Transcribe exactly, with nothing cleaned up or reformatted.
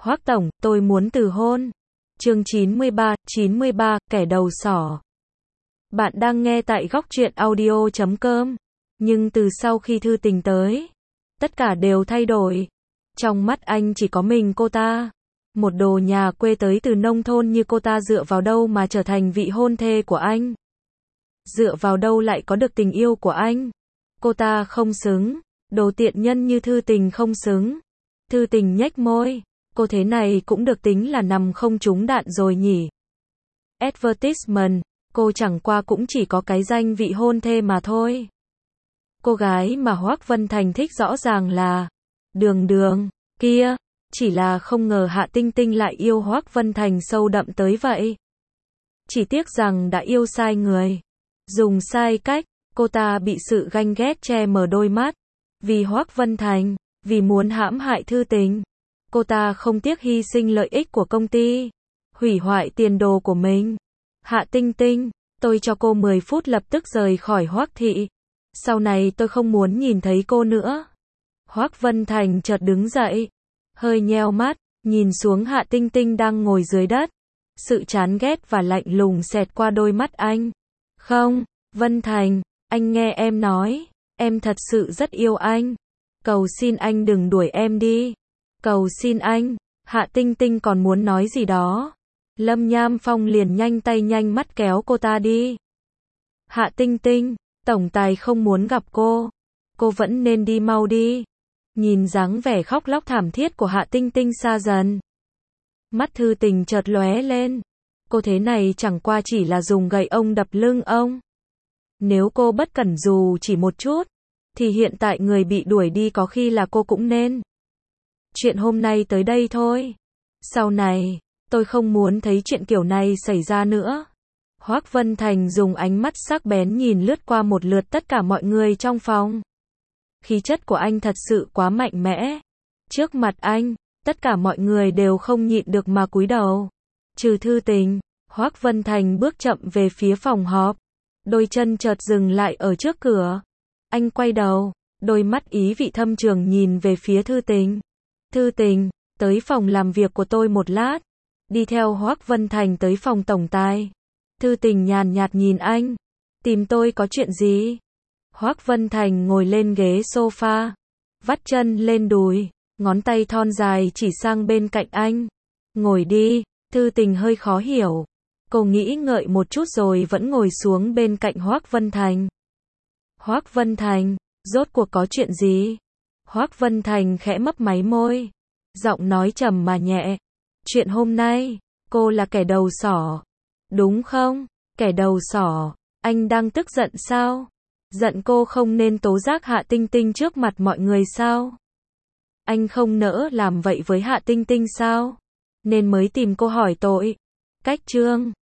Hoác tổng, tôi muốn từ hôn. Chương chín mươi ba, chín mươi ba, kẻ đầu sỏ. Bạn đang nghe tại góc truyện audio chấm com. Nhưng từ sau khi Thư Tình tới, tất cả đều thay đổi. Trong mắt anh chỉ có mình cô ta. Một đồ nhà quê tới từ nông thôn như cô ta dựa vào đâu mà trở thành vị hôn thê của anh? Dựa vào đâu lại có được tình yêu của anh? Cô ta không xứng. Đồ tiện nhân như Thư Tình không xứng. Thư Tình nhếch môi. Cô thế này cũng được tính là nằm không trúng đạn rồi nhỉ? Advertisement, cô chẳng qua cũng chỉ có cái danh vị hôn thê mà thôi. Cô gái mà Hoác Vân Thành thích rõ ràng là Đường Đường, kia, chỉ là không ngờ Hạ Tinh Tinh lại yêu Hoác Vân Thành sâu đậm tới vậy. Chỉ tiếc rằng đã yêu sai người, dùng sai cách, cô ta bị sự ganh ghét che mờ đôi mắt. Vì Hoác Vân Thành, vì muốn hãm hại Thư Tình, cô ta không tiếc hy sinh lợi ích của công ty, hủy hoại tiền đồ của mình. Hạ Tinh Tinh, tôi cho cô mười phút lập tức rời khỏi Hoác thị. Sau này tôi không muốn nhìn thấy cô nữa. Hoác Vân Thành chợt đứng dậy, hơi nheo mắt, nhìn xuống Hạ Tinh Tinh đang ngồi dưới đất. Sự chán ghét và lạnh lùng xẹt qua đôi mắt anh. Không, Vân Thành, anh nghe em nói, em thật sự rất yêu anh. Cầu xin anh đừng đuổi em đi. Cầu xin anh. Hạ Tinh Tinh còn muốn nói gì đó. Lâm Nham Phong liền nhanh tay nhanh mắt kéo cô ta đi. Hạ Tinh Tinh, tổng tài không muốn gặp cô. Cô vẫn nên đi mau đi. Nhìn dáng vẻ khóc lóc thảm thiết của Hạ Tinh Tinh xa dần. Mắt Thư Tình chợt lóe lên. Cô thế này chẳng qua chỉ là dùng gậy ông đập lưng ông. Nếu cô bất cẩn dù chỉ một chút, thì hiện tại người bị đuổi đi có khi là cô cũng nên. Chuyện hôm nay tới đây thôi. Sau này, tôi không muốn thấy chuyện kiểu này xảy ra nữa. Hoác Vân Thành dùng ánh mắt sắc bén nhìn lướt qua một lượt tất cả mọi người trong phòng. Khí chất của anh thật sự quá mạnh mẽ. Trước mặt anh, tất cả mọi người đều không nhịn được mà cúi đầu. Trừ Thư Tình, Hoác Vân Thành bước chậm về phía phòng họp. Đôi chân chợt dừng lại ở trước cửa. Anh quay đầu, đôi mắt ý vị thâm trường nhìn về phía Thư Tình. Thư Tình, tới phòng làm việc của tôi một lát. Đi theo Hoác Vân Thành tới phòng tổng tài. Thư Tình nhàn nhạt nhìn anh. Tìm tôi có chuyện gì? Hoác Vân Thành ngồi lên ghế sofa, vắt chân lên đùi, ngón tay thon dài chỉ sang bên cạnh anh. Ngồi đi. Thư Tình hơi khó hiểu. Cô nghĩ ngợi một chút rồi vẫn ngồi xuống bên cạnh Hoác Vân Thành. Hoác Vân Thành, rốt cuộc có chuyện gì? Hoác Vân Thành khẽ mấp máy môi, giọng nói trầm mà nhẹ. Chuyện hôm nay, cô là kẻ đầu sỏ, đúng không? Kẻ đầu sỏ, anh đang tức giận sao? Giận cô không nên tố giác Hạ Tinh Tinh trước mặt mọi người sao? Anh không nỡ làm vậy với Hạ Tinh Tinh sao? Nên mới tìm cô hỏi tội. Cách chương